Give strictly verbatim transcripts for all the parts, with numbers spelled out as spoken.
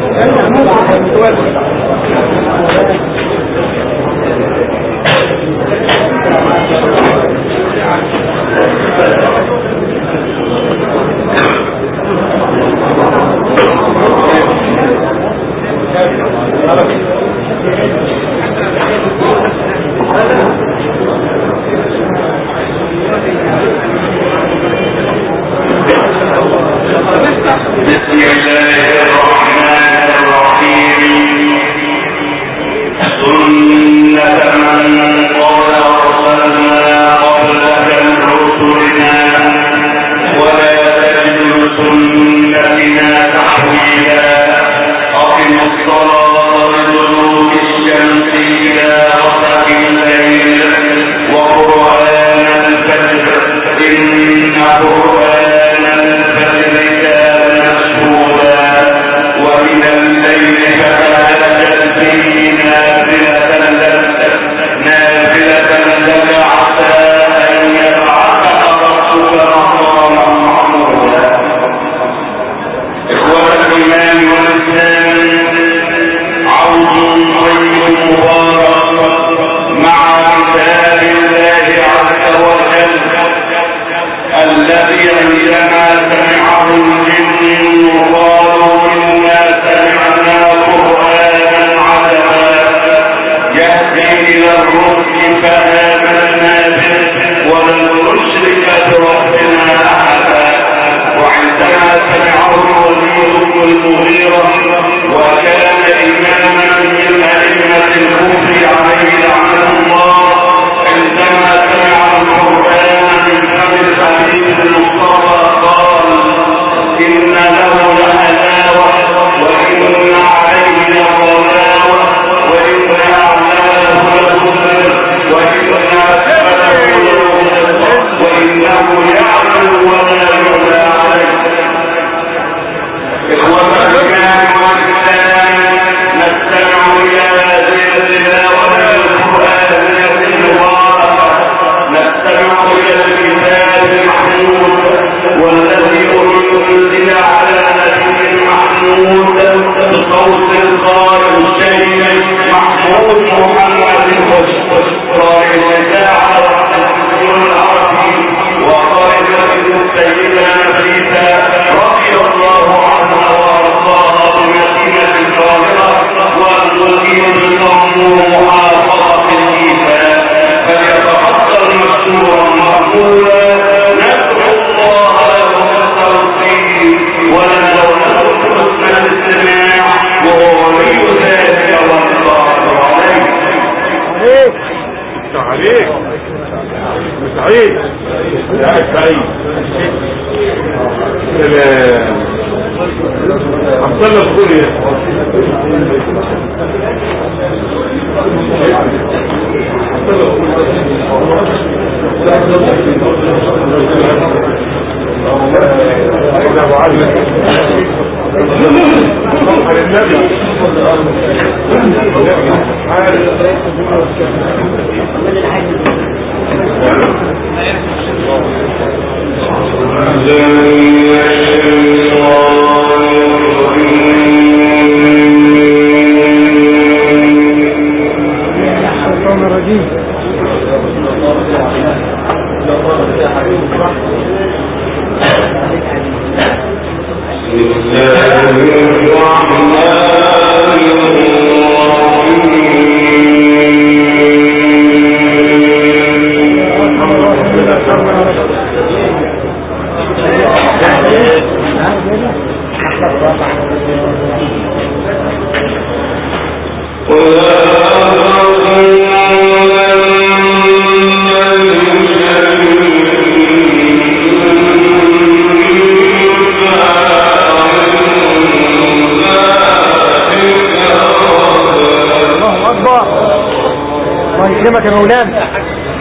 يكرمك يا مولانا.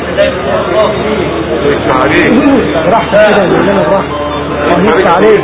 راح كده يا مولانا راح. نمشي عليك.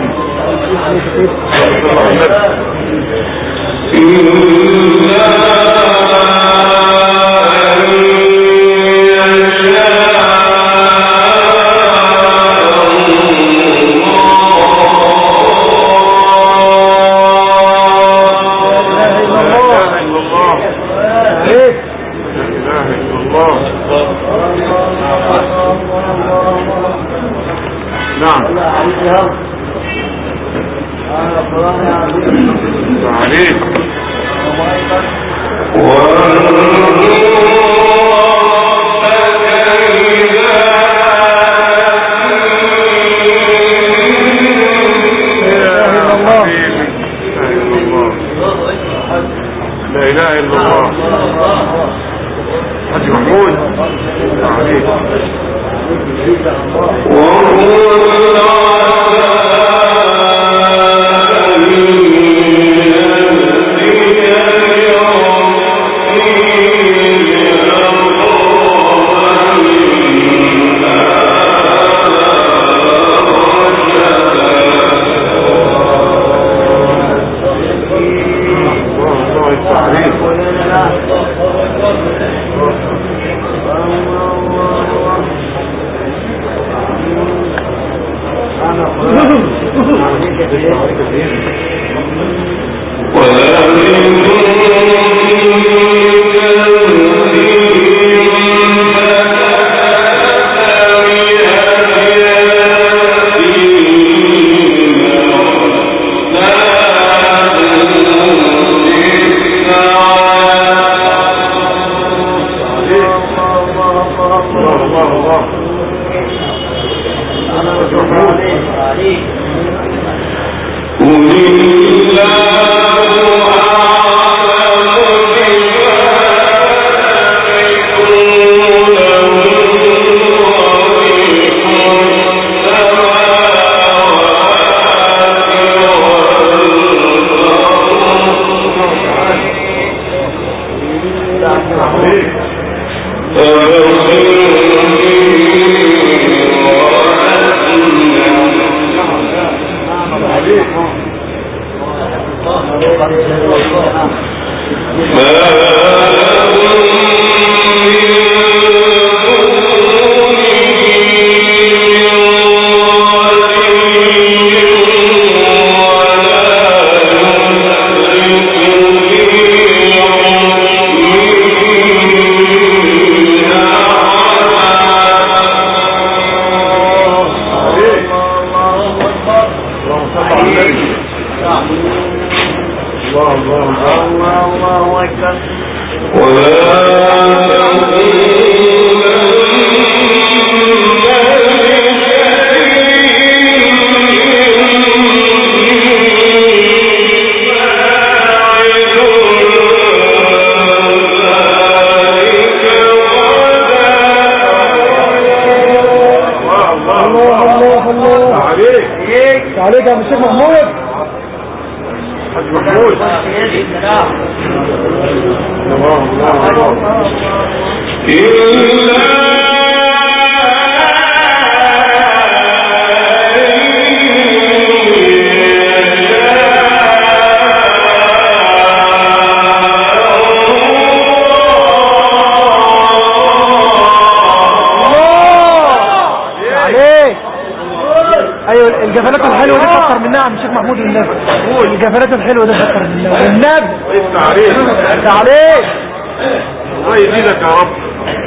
عليك لا اله الا الله. حاج محمود عليك عليك يا الشيخ محمود. حاج محمود الله الله ايوه الجفلات الحلوه دي اكتر منها يا الشيخ محمود والنبي. الجفلات الحلوه دي اكتر منها والنبي. انت عليك انت عليك الله يزيدك يا رب.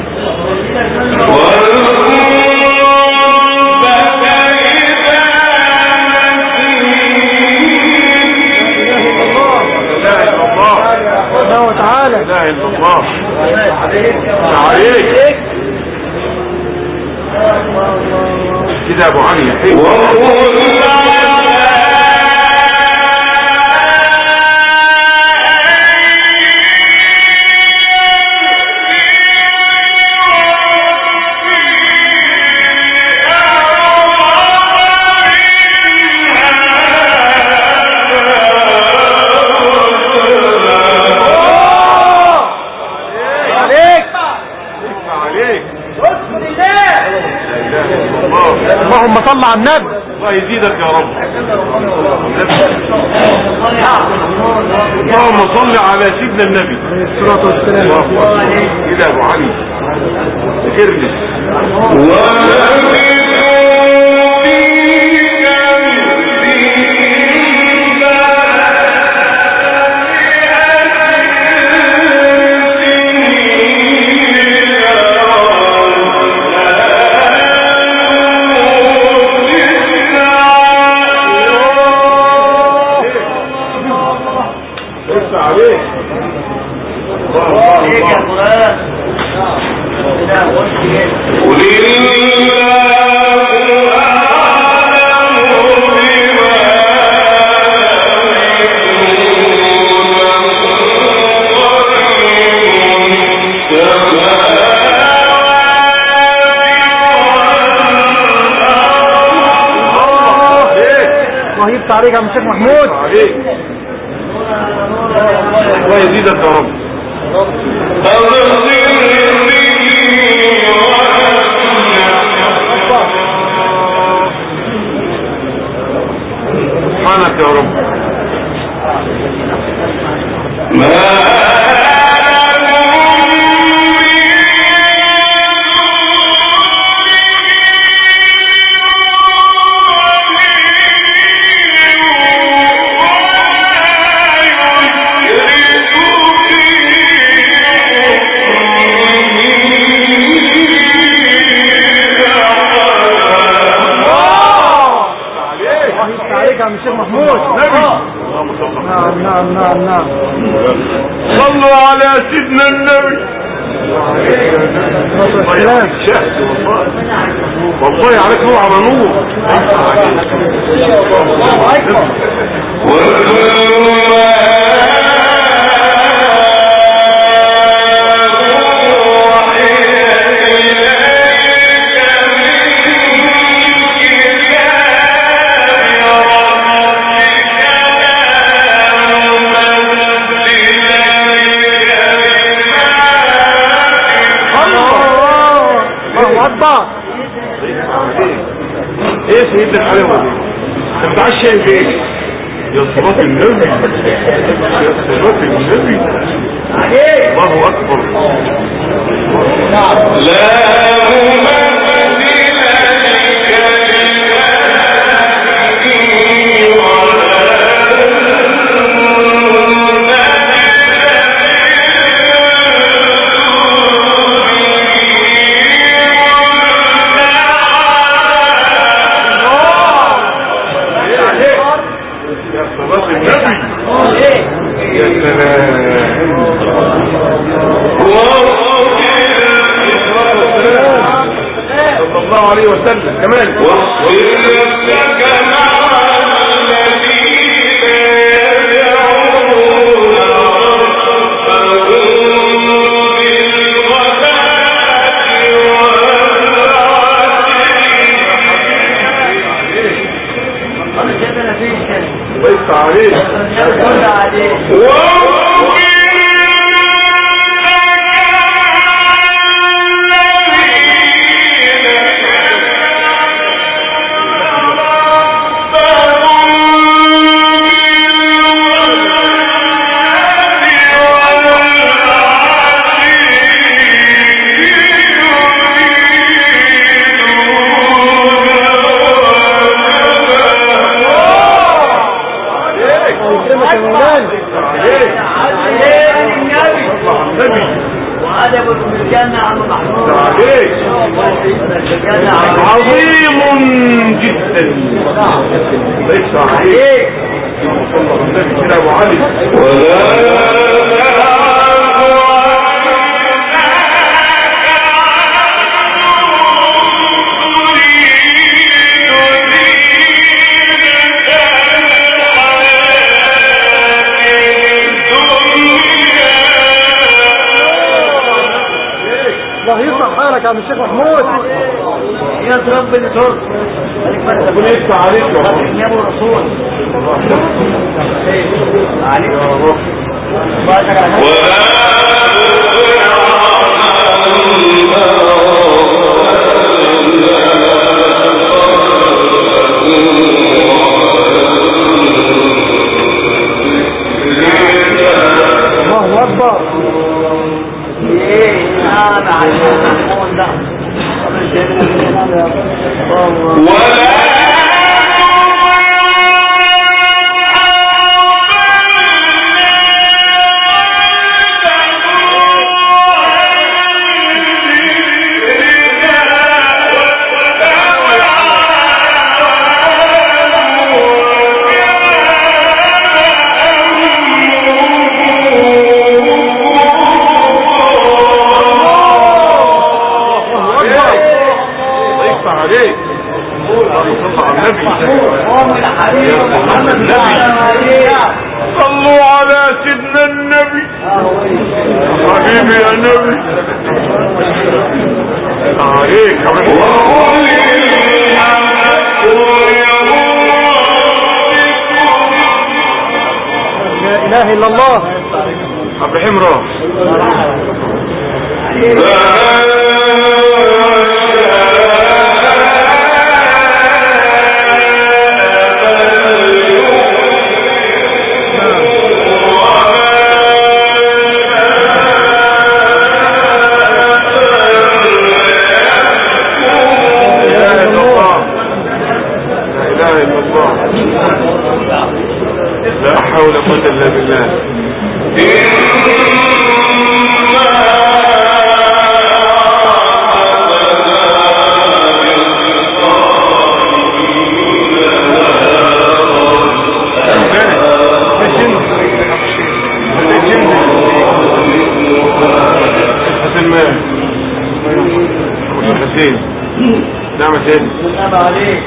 الله تعالى لا اله الا الله. انت عليك كده يا ابو علي. اللهم صل على النبي. الله يزيدك يا رب. اللهم صل على سيدنا النبي عليه الصلاه والسلام. كده يا ابو علي ذكرني. Yeah. لسه عليك عليك يا فلان قل الله يفتح عليك يا عم الشيخ محمود. عليك الله يزيدك يا رب. سبحانك يا رب. الشيخ محمود نبي. نعم نعم نعم نعم. صلوا على سيدنا النبي. والله عليك نور على نور. الله اكبر. ايه سيدنا الحلاوه دي؟ انت عايز شايف ايه؟ يا صلاة النبي يا صلاة النبي الله اكبر. لا الله عليه وسلم كمان واصبر نفسك مع الذين يدعون ربهم بالغداة والعشي ليس عليه عظيم جدا ليس عليك صلى الله عليه وسلم ابو علي الله يصلح حالك يا عم الشيخ محمود. يا رب الترك ربنا يفتح عليك يا ابو رسول عليك يا رب. الله اكبر. ايه انا عشان محمود ده ولا سيدنا النبي حبيبي يا نبي عليك لا اله الا الله. عبد الرحيم راس لا حول ولا قوة الا بالله. نعم سيدي. نعم عليك.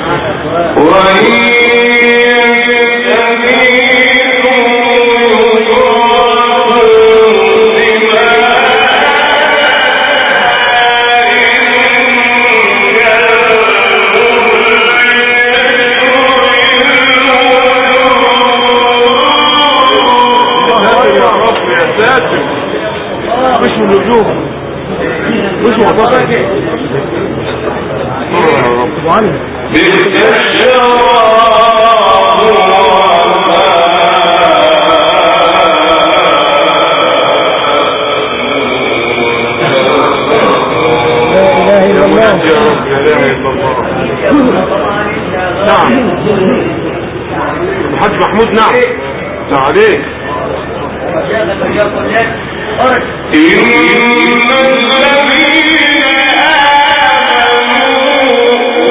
مش من الوجوه مش وضعك بك الشراب لا اله الا الله. يا رب لا اله الا الله. نعم الحاج محمود. نعم نعم عليك. إن الذين آمنوا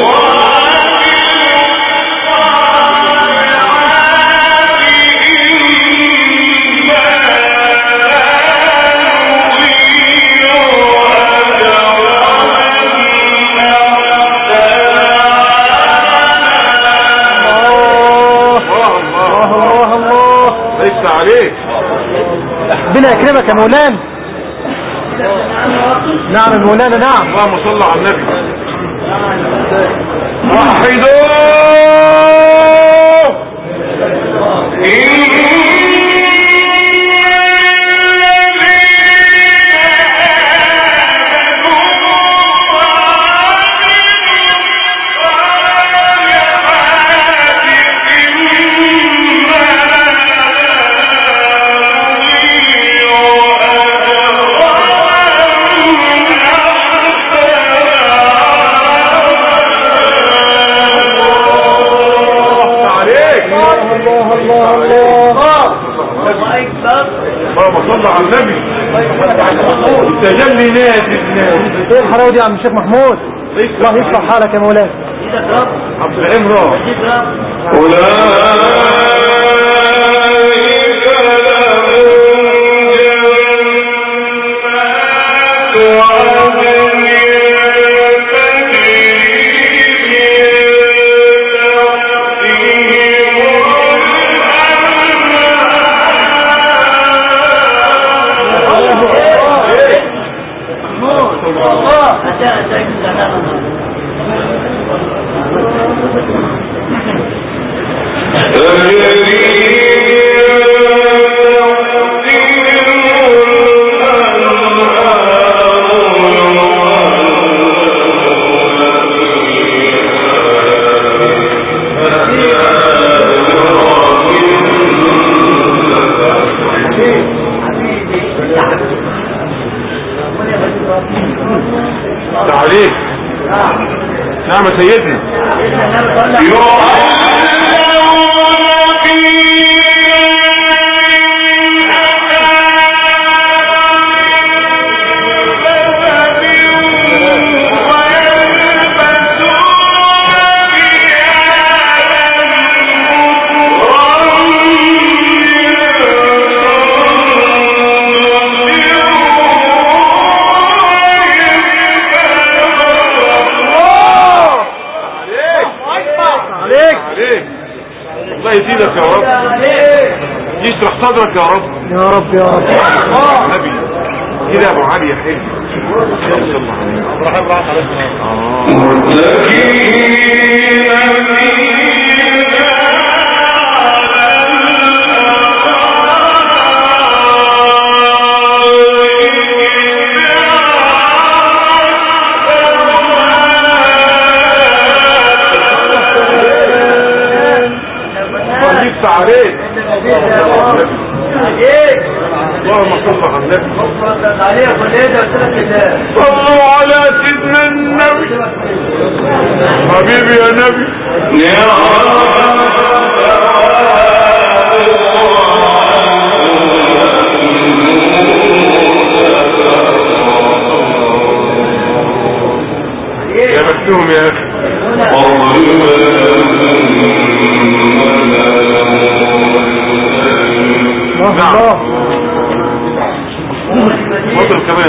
عليك ربنا يكرمك يا مولانا. نعم يا مولانا. نعم اللهم صل على النبي. وحدوا اللهم صل على النبي. تجلي نادي الناس. ايه الحلاوه دي يا عم الشيخ محمود؟ الله يصلح حالك يا مولانا. عبد العمران. عليك. نعم سيدنا. عليك يشرح صدرك يا رب يا رب يا رب. نبي كده يا ابو علي يا حلو. صلى الله عليه وظيفة عليك. اللهم صل على النبي. صلوا على سيدنا النبي حبيبي يا نبي. يا يا بختهم يا اخي. نعم وضل كمان.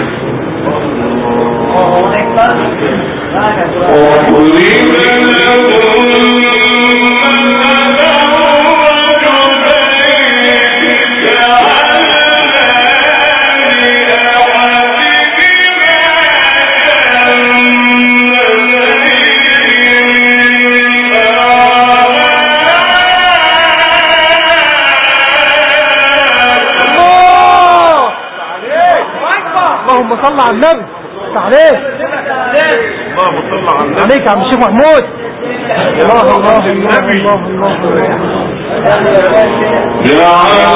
اللهم صل على النبي. عليك اللهم صل على النبي. عليك يا عم الشيخ محمود. الله الله الله الله الله يا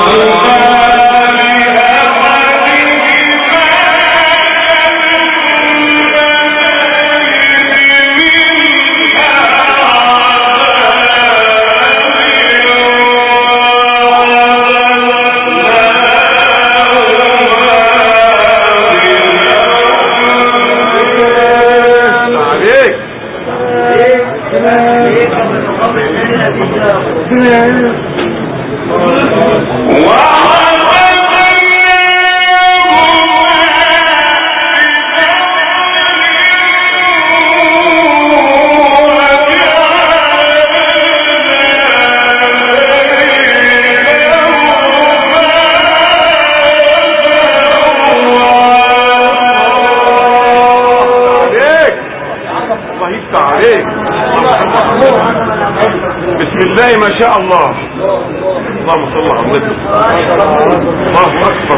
بسم الله ما شاء الله. اللهم صل على النبي. الله اكبر.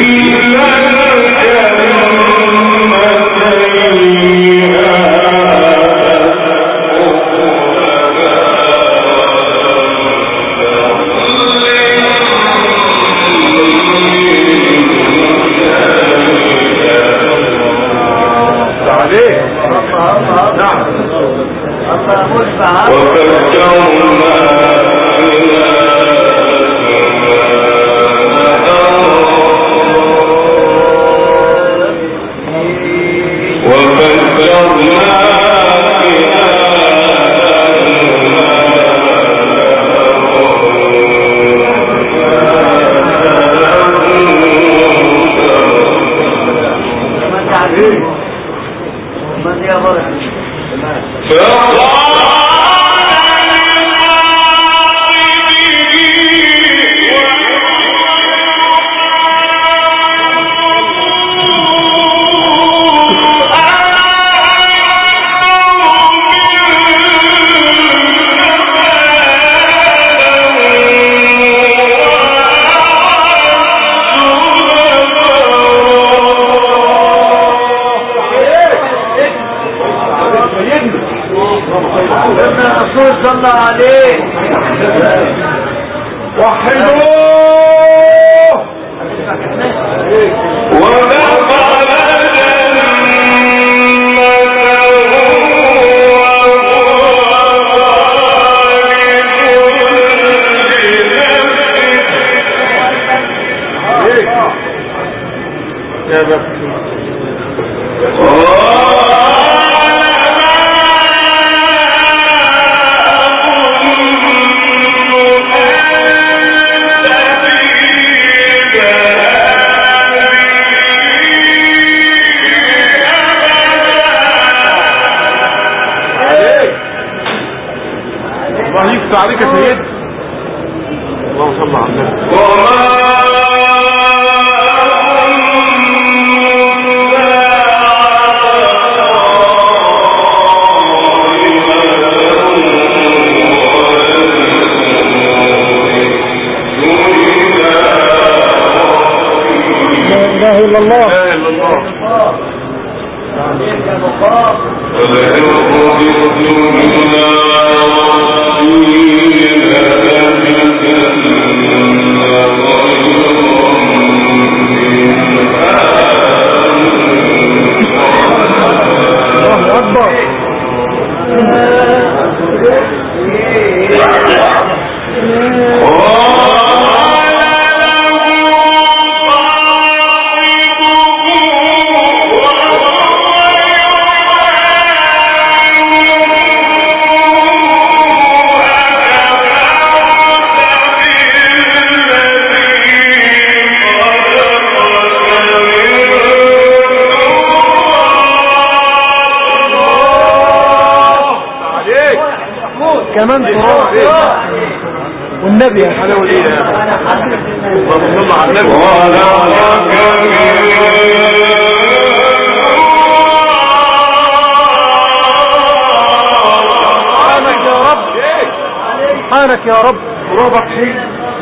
عليه. نعم. صلى عليه وحدوه يا بختي. الله يفتح عليك يا سيدي. اللهم صل على النبي. اله الا الله لا اله الا الله الله اكبر كمان تراب والنبي يا حلاوه ايه يا اللهم صل على النبي سبحانك يا رب سبحانك يا رب ترابك حلو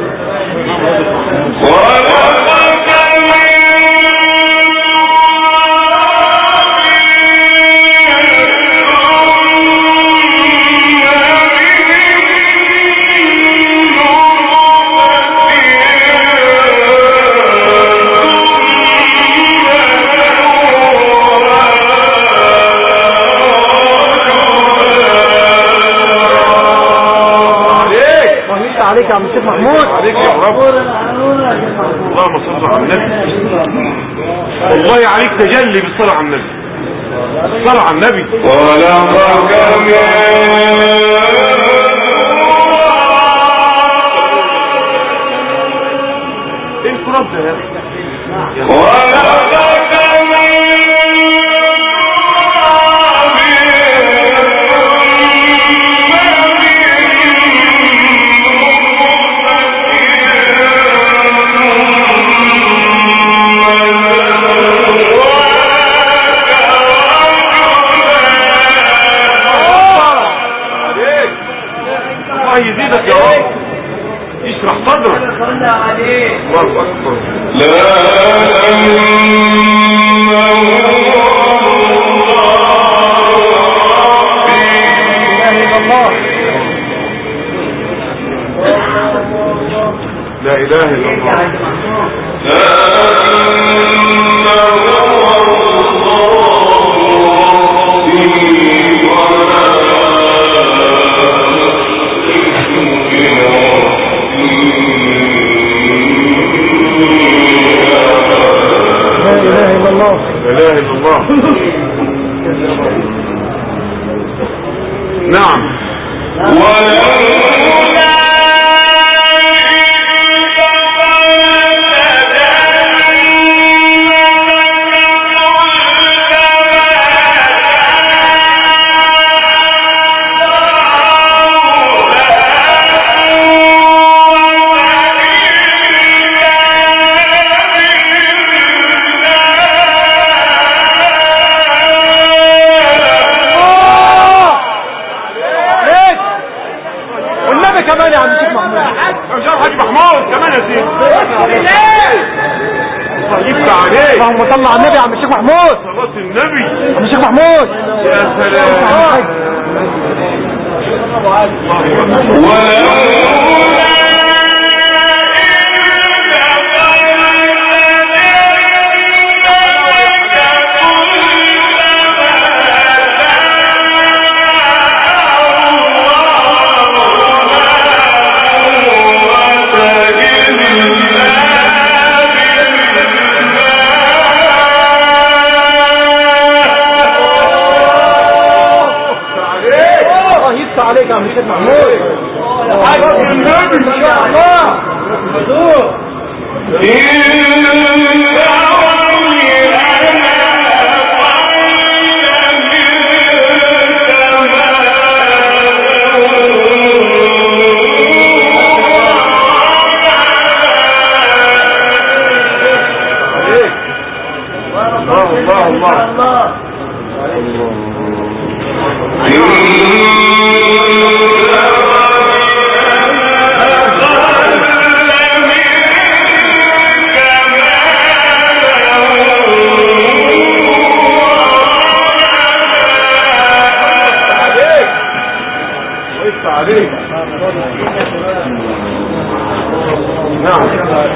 عليك يا عم الشيخ محمود عليك يا رب اللهم صل على النبي والله عليك تجلي بالصلاة على النبي الصلاة على النبي ولا ايه الكراب ده يا يزيدك يا رب يشرح صدرك الله اكبر لا لا اله الا الله لا اله الا الله لا اله الا الله نعم كمان يا عم الشيخ محمود مش عارف حاج محمود كمان يا سيدي صليت عليك اللهم صل على النبي يا عم الشيخ محمود صلاة النبي عم الشيخ محمود يا سلام عليك يا عم الشيخ محمود حاج النبي ان شاء الله الله الله الله عليك. نعم.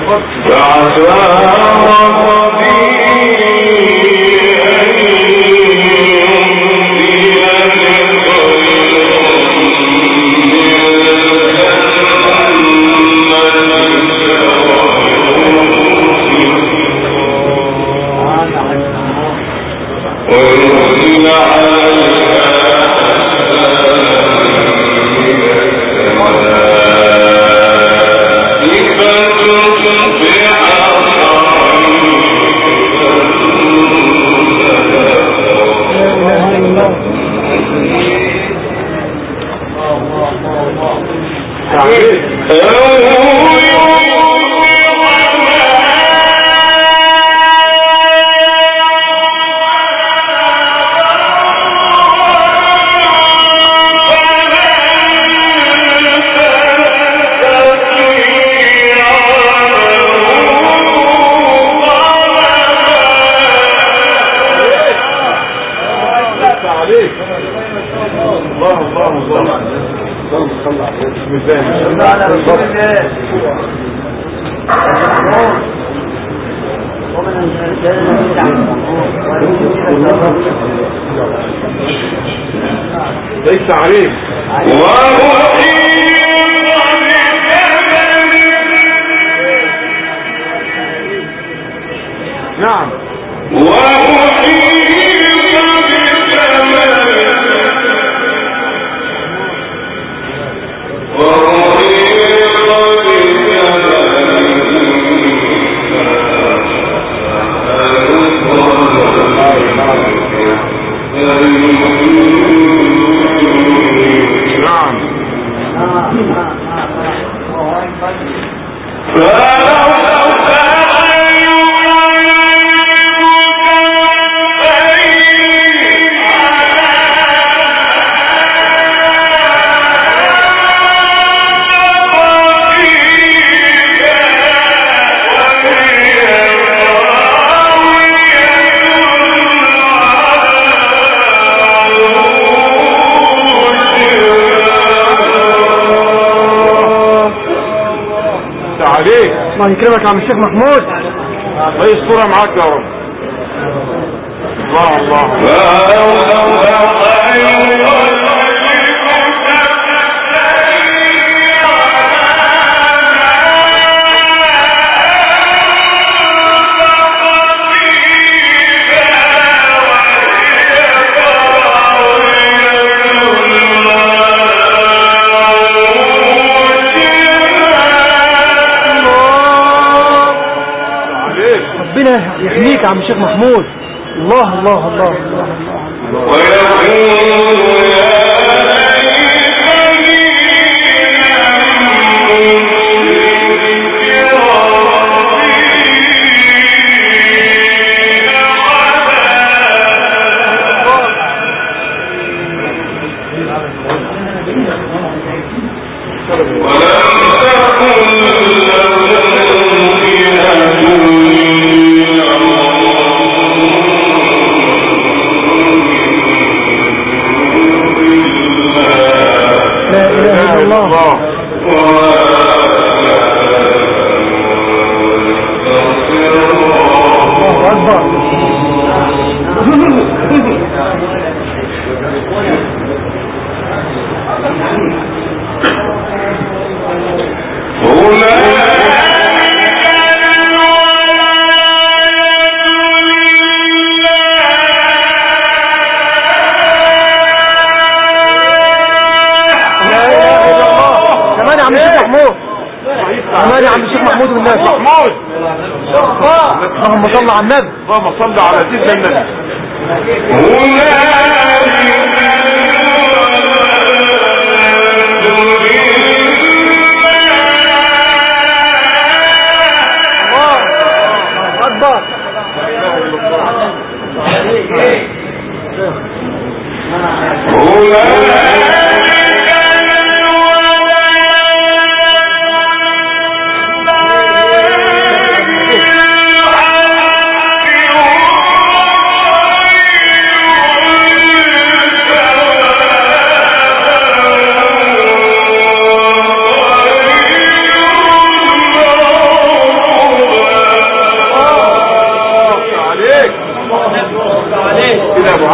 ليس عليك. نعم. الله يكرمك يا عم الشيخ محمود. الله يسترها معاك يا رب. الله الله ربنا يحميك يا عم الشيخ محمود. الله الله الله الله اللهم صل على النبي. اللهم صل على سيدنا النبي.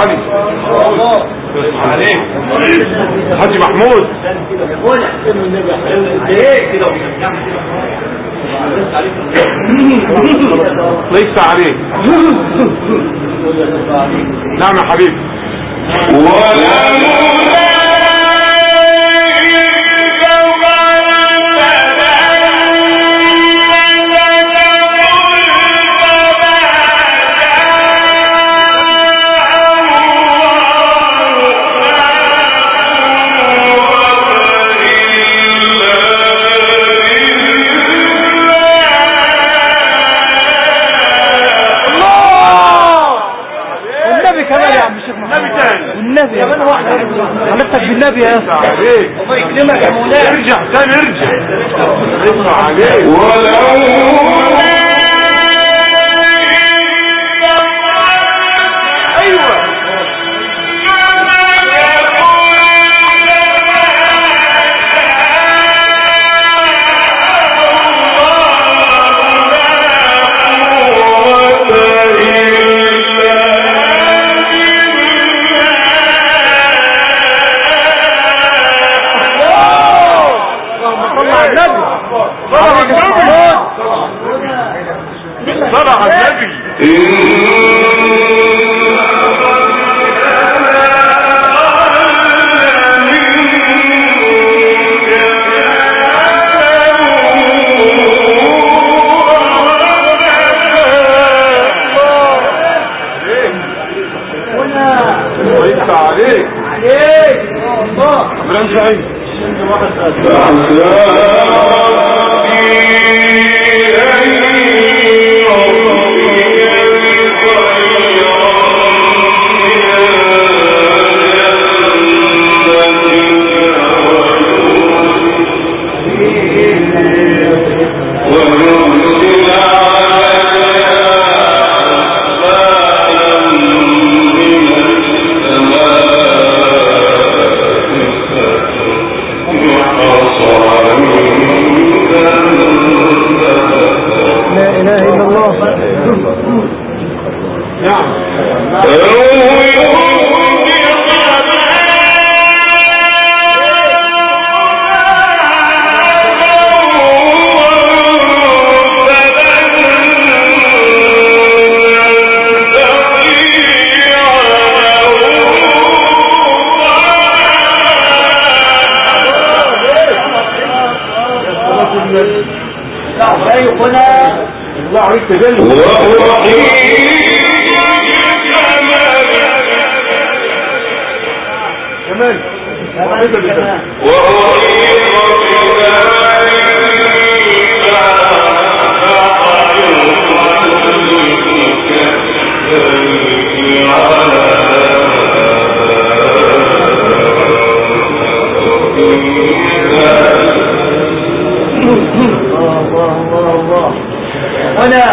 علي عليك حاج محمود ليس عليك نعم يا حبيبي النبي يا بني واحد حلفتك بالنبي يا اسطى عليك الله يكرمك يا مولانا ارجع تاني ارجع ارجع عليك ولو ايوه صلى على النبي عليك عليك الله بران سعيد الله عليك تجلي كمان وانا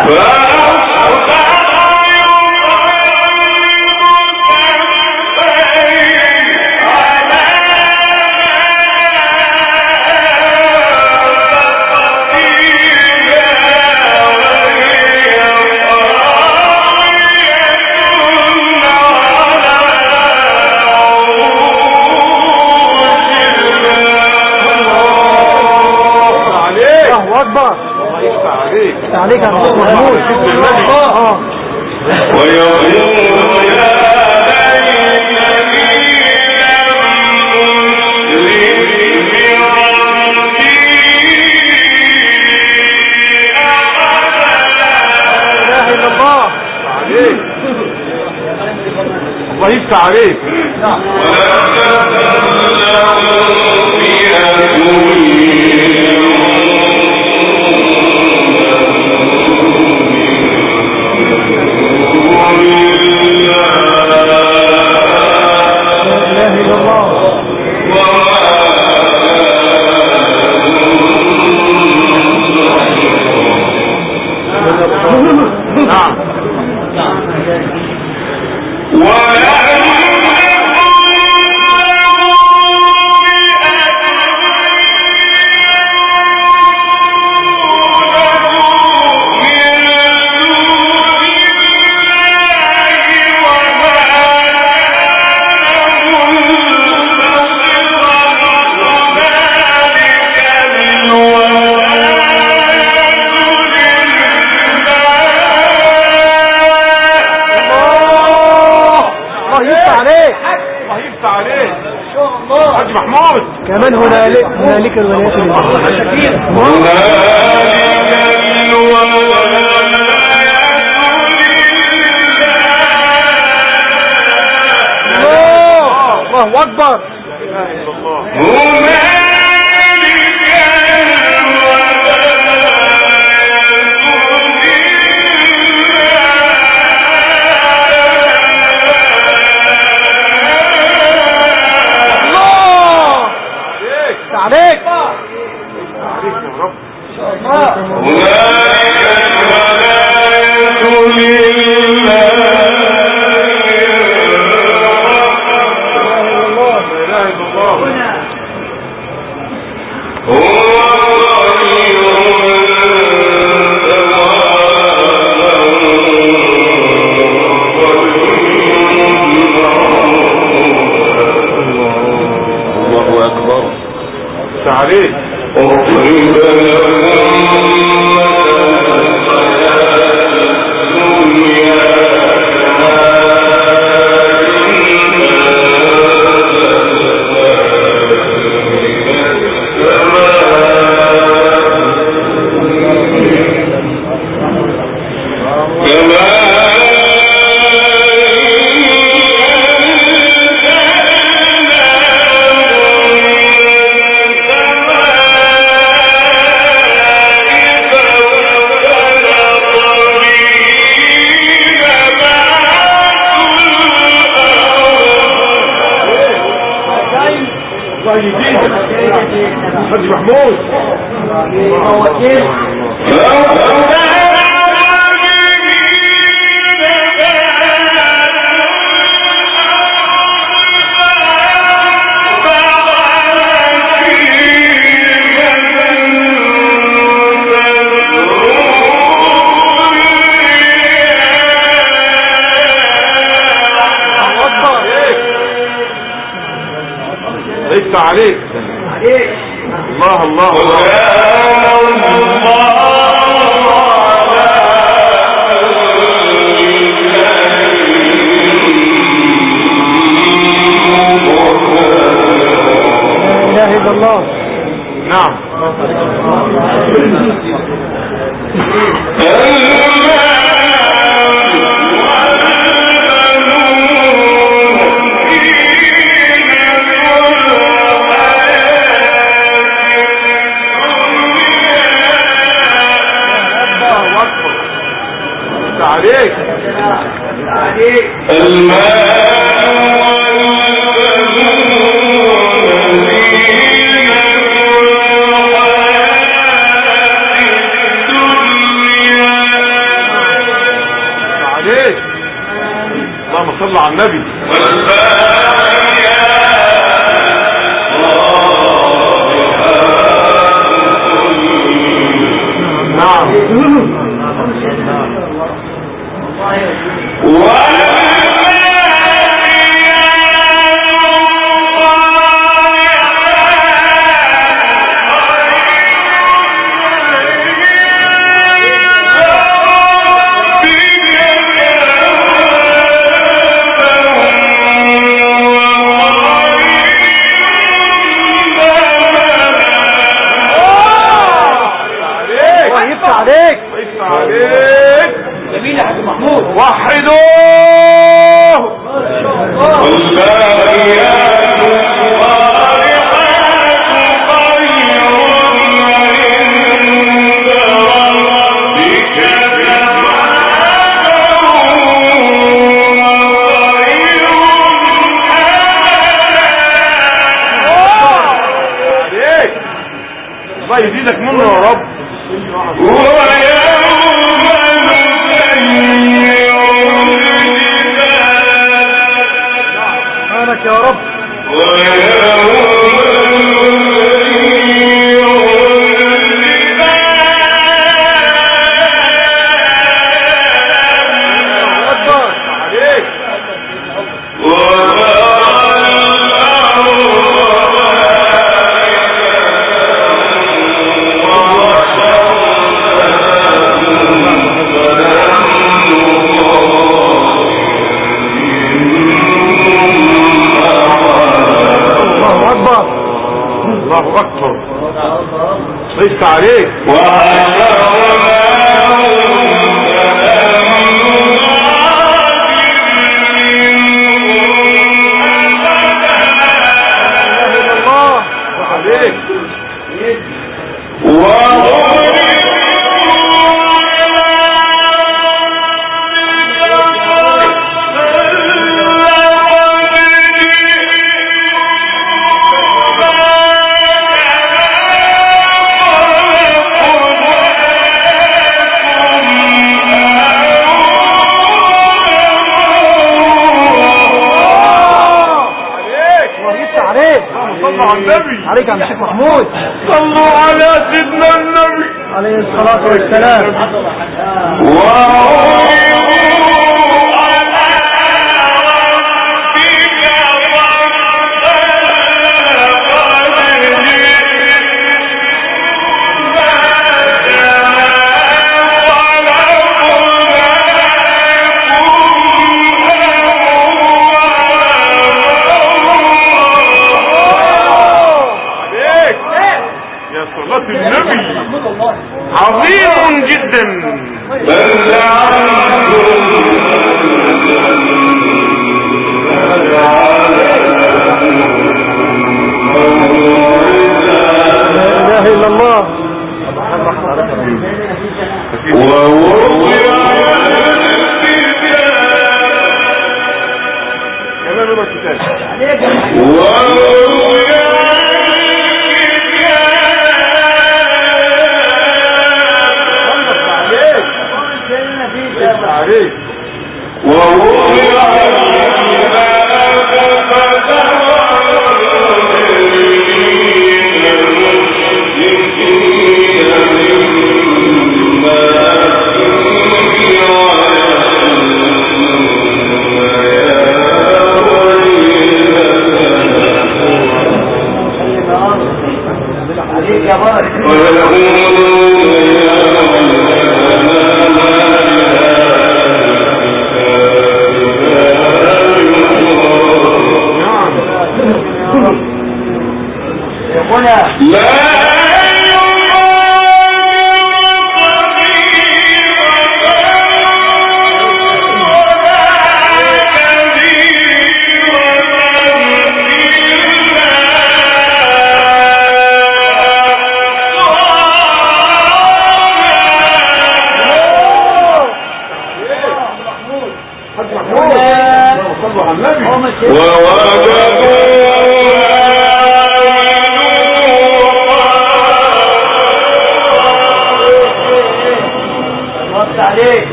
عليك يا محمود اه ويقول يا الله يفتح عليك حاج محمود كمان هنالك هنالك الولايات لله. الله أكبر. عليك عليك يا رب. الله أكبر. عليك اضرب حاج محمود عليك الله الله لا إله إلا الله. نعم عليك عليك عليك. اللهم صل على النبي. نعم عليك عليك. جميل يا حاج محمود. وحدوه والباقيات الصالحات خير عند ربك عليك. الله يزيدك منه يا رب. سبحانك يا رب. ليس عليك عليك يا الشيخ محمود. صلوا على سيدنا النبي عليه الصلاة والسلام. عظيم جدا. لا اله الا الله.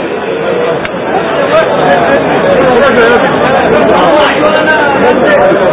الله